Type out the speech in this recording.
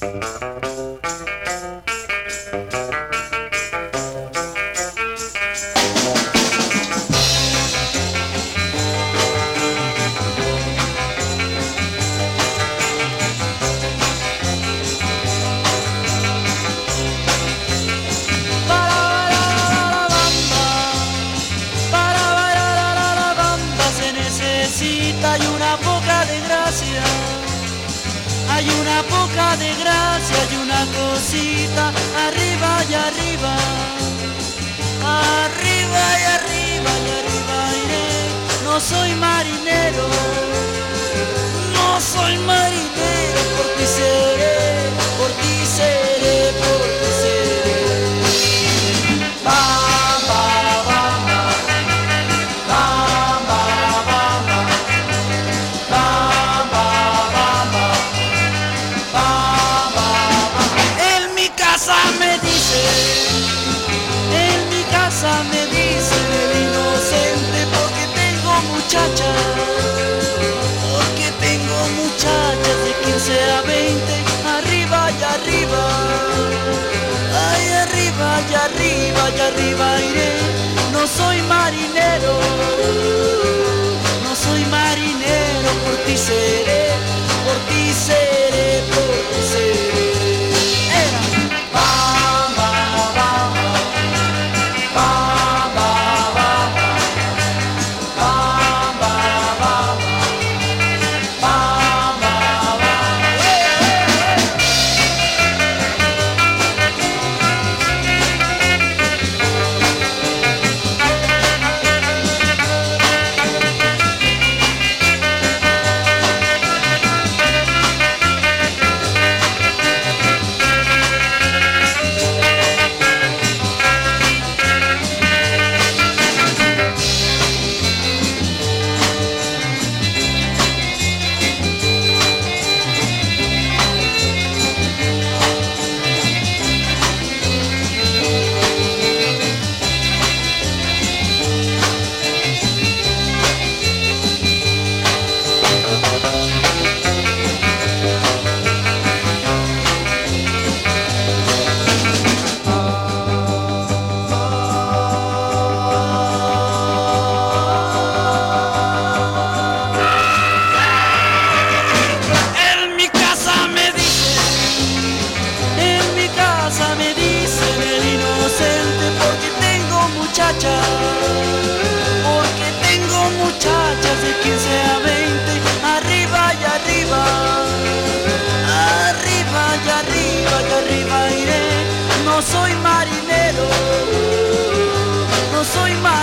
Hay una poca de gracia, hay una poca de gracia, hay una cosita arriba y arriba, arriba y arriba y arriba iré. No soy marinero, no soy marinero, por ti seré, por ti seré, por ti seré. Me dicen el inocente porque tengo muchachas de 15 a 20, arriba y arriba, ay arriba y arriba y arriba iré. No soy marinero, no soy marinero, por ti seré, por ti seré, por ti seré. Porque tengo muchachas de 15 a 20, arriba y arriba, arriba y arriba y arriba iré. No soy marinero, no soy marinero.